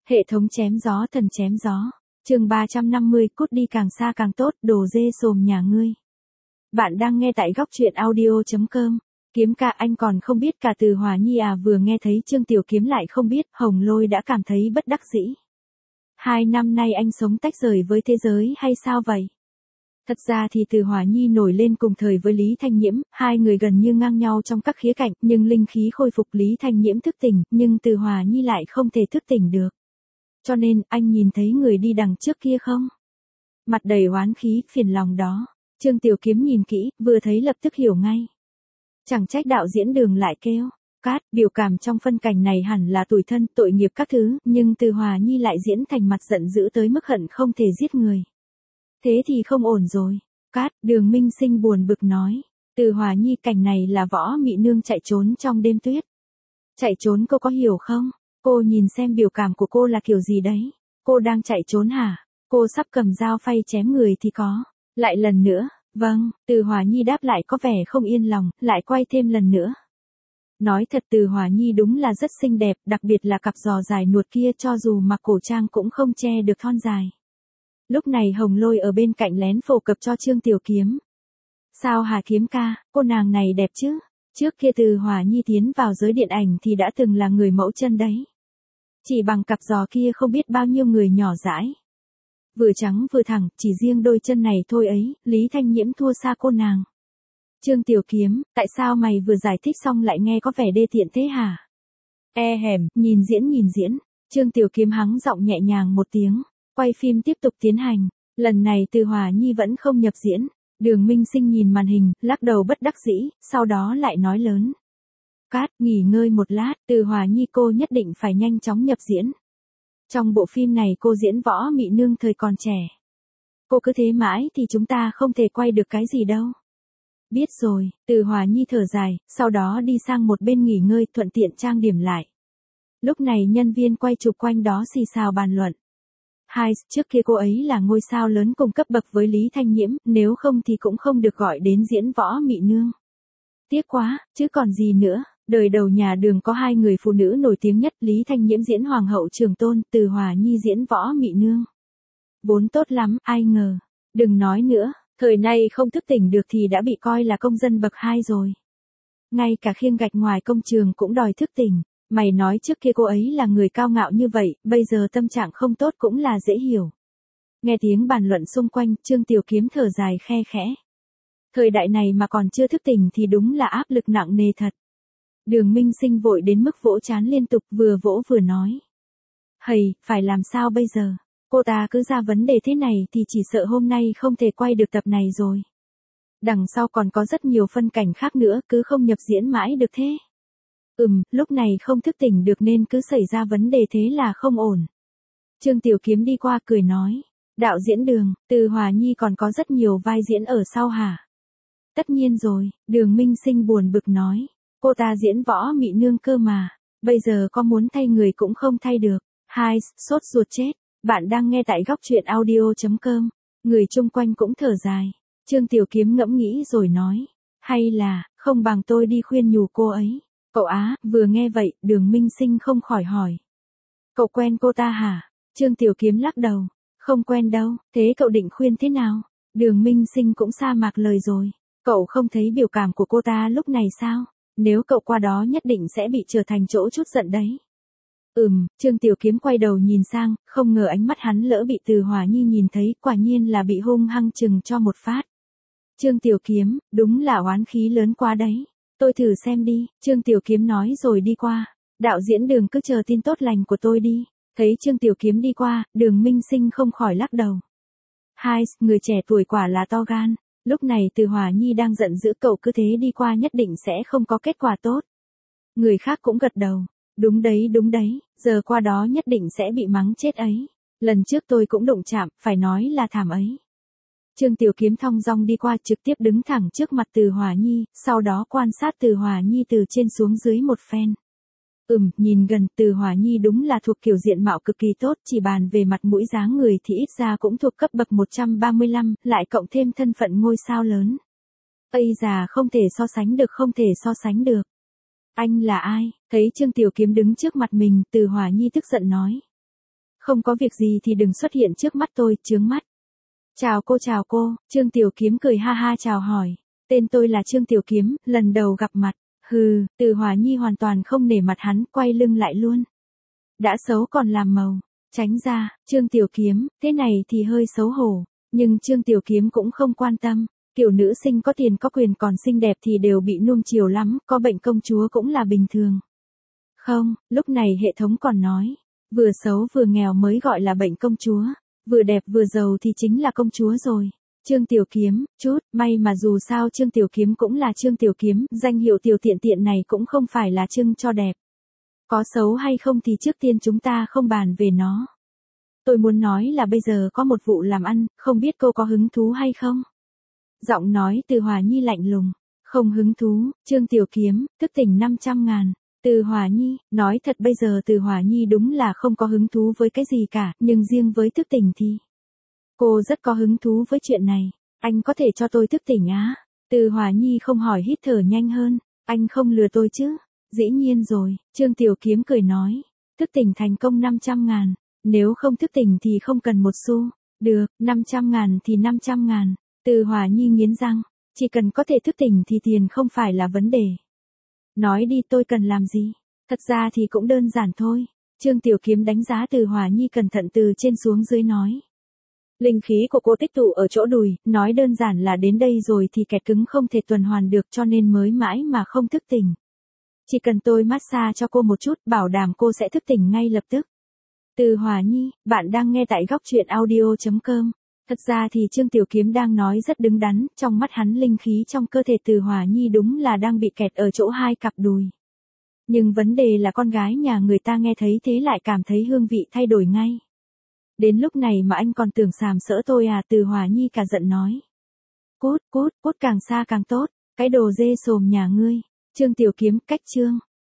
Hệ thống chém gió thần chém gió. Chương 350, cút đi càng xa càng tốt, đồ dê xồm nhà ngươi. Bạn đang nghe tại góc truyện audio.com. Kiếm ca, anh còn không biết cả Từ Hòa Nhi à? Vừa nghe thấy Trương Tiểu Kiếm lại không biết, Hồng Lôi đã cảm thấy bất đắc dĩ. 2 năm nay anh sống tách rời với thế giới hay sao vậy? Thật ra thì Từ Hòa Nhi nổi lên cùng thời với Lý Thanh Nhiễm, hai người gần như ngang nhau trong các khía cạnh, nhưng linh khí khôi phục Lý Thanh Nhiễm thức tỉnh, nhưng Từ Hòa Nhi lại không thể thức tỉnh được. Cho nên, anh nhìn thấy người đi đằng trước kia không? Mặt đầy oán khí, phiền lòng đó. Trương Tiểu Kiếm nhìn kỹ, vừa thấy lập tức hiểu ngay. Chẳng trách đạo diễn Đường lại kêu. Cát, biểu cảm trong phân cảnh này hẳn là tủi thân, tội nghiệp các thứ, nhưng Từ Hòa Nhi lại diễn thành mặt giận dữ tới mức hận không thể giết người. Thế thì không ổn rồi. Cát, Đường Minh Sinh buồn bực nói. Từ Hòa Nhi, cảnh này là Võ Mị Nương chạy trốn trong đêm tuyết. Chạy trốn, cô có hiểu không? Cô nhìn xem biểu cảm của cô là kiểu gì đấy. Cô đang chạy trốn hả? Cô sắp cầm dao phay chém người thì có. Lại lần nữa, vâng, Từ Hòa Nhi đáp lại có vẻ không yên lòng, lại quay thêm lần nữa. Nói thật, Từ Hòa Nhi đúng là rất xinh đẹp, đặc biệt là cặp giò dài nuột kia, cho dù mặc cổ trang cũng không che được thon dài. Lúc này Hồng Lôi ở bên cạnh lén phổ cập cho Trương Tiểu Kiếm. Sao hả Kiếm ca, cô nàng này đẹp chứ? Trước kia Từ Hòa Nhi tiến vào giới điện ảnh thì đã từng là người mẫu chân đấy. Chỉ bằng cặp giò kia không biết bao nhiêu người nhỏ dãi. Vừa trắng vừa thẳng, chỉ riêng đôi chân này thôi ấy, Lý Thanh Nhiễm thua xa cô nàng. Trương Tiểu Kiếm, tại sao mày vừa giải thích xong lại nghe có vẻ đê tiện thế hả? Hèm, nhìn diễn. Trương Tiểu Kiếm hắng giọng nhẹ nhàng một tiếng, quay phim tiếp tục tiến hành. Lần này Từ Hòa Nhi vẫn không nhập diễn. Đường Minh Sinh nhìn màn hình, lắc đầu bất đắc dĩ, sau đó lại nói lớn. Cát, nghỉ ngơi một lát, Từ Hòa Nhi cô nhất định phải nhanh chóng nhập diễn. Trong bộ phim này cô diễn Võ Mị Nương thời còn trẻ. Cô cứ thế mãi thì chúng ta không thể quay được cái gì đâu. Biết rồi, Từ Hòa Nhi thở dài, sau đó đi sang một bên nghỉ ngơi, thuận tiện trang điểm lại. Lúc này nhân viên quay chụp quanh đó xì xào bàn luận. Trước kia cô ấy là ngôi sao lớn cùng cấp bậc với Lý Thanh Nhiễm, nếu không thì cũng không được gọi đến diễn Võ Mị Nương. Tiếc quá, chứ còn gì nữa. Đời đầu nhà Đường có 2 người phụ nữ nổi tiếng nhất, Lý Thanh Nhiễm diễn Hoàng hậu Trường Tôn, Từ Hòa Nhi diễn Võ Mị Nương. Vốn tốt lắm, ai ngờ. Đừng nói nữa, thời nay không thức tỉnh được thì đã bị coi là công dân bậc 2 rồi. Ngay cả khiêng gạch ngoài công trường cũng đòi thức tỉnh. Mày nói trước kia cô ấy là người cao ngạo như vậy, bây giờ tâm trạng không tốt cũng là dễ hiểu. Nghe tiếng bàn luận xung quanh, Trương Tiểu Kiếm thở dài khe khẽ. Thời đại này mà còn chưa thức tỉnh thì đúng là áp lực nặng nề thật. Đường Minh Sinh vội đến mức vỗ trán liên tục, vừa vỗ vừa nói. Hầy, phải làm sao bây giờ? Cô ta cứ ra vấn đề thế này thì chỉ sợ hôm nay không thể quay được tập này rồi. Đằng sau còn có rất nhiều phân cảnh khác nữa, cứ không nhập diễn mãi được thế. Lúc này không thức tỉnh được nên cứ xảy ra vấn đề thế là không ổn. Trương Tiểu Kiếm đi qua cười nói. Đạo diễn Đường, Từ Hòa Nhi còn có rất nhiều vai diễn ở sau hả? Tất nhiên rồi, Đường Minh Sinh buồn bực nói. Cô ta diễn Võ Mị Nương cơ mà. Bây giờ có muốn thay người cũng không thay được. Sốt ruột chết. Bạn đang nghe tại góc truyện audio.com. Người chung quanh cũng thở dài. Trương Tiểu Kiếm ngẫm nghĩ rồi nói. Hay là, không bằng tôi đi khuyên nhủ cô ấy. Cậu á, vừa nghe vậy, Đường Minh Sinh không khỏi hỏi. Cậu quen cô ta hả? Trương Tiểu Kiếm lắc đầu. Không quen đâu, thế cậu định khuyên thế nào? Đường Minh Sinh cũng sa mạc lời rồi. Cậu không thấy biểu cảm của cô ta lúc này sao? Nếu cậu qua đó nhất định sẽ bị trở thành chỗ chút giận đấy. Trương Tiểu Kiếm quay đầu nhìn sang, không ngờ ánh mắt hắn lỡ bị Từ Hòa Nhi nhìn thấy, quả nhiên là bị hung hăng chừng cho một phát. Trương Tiểu Kiếm, đúng là oán khí lớn quá đấy. Tôi thử xem đi, Trương Tiểu Kiếm nói rồi đi qua. Đạo diễn Đường cứ chờ tin tốt lành của tôi đi. Thấy Trương Tiểu Kiếm đi qua, Đường Minh Sinh không khỏi lắc đầu. Người trẻ tuổi quả là to gan. Lúc này Từ Hòa Nhi đang giận dữ, cậu cứ thế đi qua nhất định sẽ không có kết quả tốt. Người khác cũng gật đầu. Đúng đấy, giờ qua đó nhất định sẽ bị mắng chết ấy. Lần trước tôi cũng đụng chạm, phải nói là thảm ấy. Trương Tiểu Kiếm thong dong đi qua, trực tiếp đứng thẳng trước mặt Từ Hòa Nhi, sau đó quan sát Từ Hòa Nhi từ trên xuống dưới một phen. Nhìn gần, Từ Hòa Nhi đúng là thuộc kiểu diện mạo cực kỳ tốt, chỉ bàn về mặt mũi dáng người thì ít ra cũng thuộc cấp bậc 135, lại cộng thêm thân phận ngôi sao lớn. Ây già, không thể so sánh được. Anh là ai? Thấy Trương Tiểu Kiếm đứng trước mặt mình, Từ Hòa Nhi tức giận nói. Không có việc gì thì đừng xuất hiện trước mắt tôi, chướng mắt. Chào cô, Trương Tiểu Kiếm cười ha ha chào hỏi. Tên tôi là Trương Tiểu Kiếm, lần đầu gặp mặt. Hừ, Từ Hòa Nhi hoàn toàn không nể mặt hắn, quay lưng lại luôn. Đã xấu còn làm màu. Tránh ra, Trương Tiểu Kiếm, thế này thì hơi xấu hổ. Nhưng Trương Tiểu Kiếm cũng không quan tâm. Kiểu nữ sinh có tiền có quyền còn xinh đẹp thì đều bị nuông chiều lắm, có bệnh công chúa cũng là bình thường. Không, lúc này hệ thống còn nói. Vừa xấu vừa nghèo mới gọi là bệnh công chúa. Vừa đẹp vừa giàu thì chính là công chúa rồi. Trương Tiểu Kiếm, may mà dù sao Trương Tiểu Kiếm cũng là Trương Tiểu Kiếm, danh hiệu tiểu tiện tiện này cũng không phải là trưng cho đẹp. Có xấu hay không thì trước tiên chúng ta không bàn về nó. Tôi muốn nói là bây giờ có một vụ làm ăn, không biết cô có hứng thú hay không? Giọng nói Từ Hòa Nhi lạnh lùng. Không hứng thú, Trương Tiểu Kiếm, thức tỉnh 500.000. Từ Hòa Nhi, nói thật bây giờ Từ Hòa Nhi đúng là không có hứng thú với cái gì cả, nhưng riêng với thức tỉnh thì... Cô rất có hứng thú với chuyện này. Anh có thể cho tôi thức tỉnh á? Từ Hòa Nhi không hỏi hít thở nhanh hơn. Anh không lừa tôi chứ? Dĩ nhiên rồi, Trương Tiểu Kiếm cười nói. Thức tỉnh thành công 500.000. Nếu không thức tỉnh thì không cần một xu. Được, 500.000 thì 500.000. Từ Hòa Nhi nghiến răng. Chỉ cần có thể thức tỉnh thì tiền không phải là vấn đề. Nói đi tôi cần làm gì? Thật ra thì cũng đơn giản thôi. Trương Tiểu Kiếm đánh giá Từ Hòa Nhi cẩn thận từ trên xuống dưới nói. Linh khí của cô tích tụ ở chỗ đùi, nói đơn giản là đến đây rồi thì kẹt cứng không thể tuần hoàn được cho nên mới mãi mà không thức tỉnh. Chỉ cần tôi massage cho cô một chút, bảo đảm cô sẽ thức tỉnh ngay lập tức. Từ Hòa Nhi, bạn đang nghe tại góc truyện audio.com. Thật ra thì Trương Tiểu Kiếm đang nói rất đứng đắn, trong mắt hắn linh khí trong cơ thể Từ Hòa Nhi đúng là đang bị kẹt ở chỗ hai cặp đùi. Nhưng vấn đề là con gái nhà người ta nghe thấy thế lại cảm thấy hương vị thay đổi ngay. Đến lúc này mà anh còn tưởng sàm sỡ tôi à? Từ Hòa Nhi cả giận nói. Cút càng xa càng tốt, cái đồ dê sồm nhà ngươi. Trương Tiểu Kiếm, cách chương.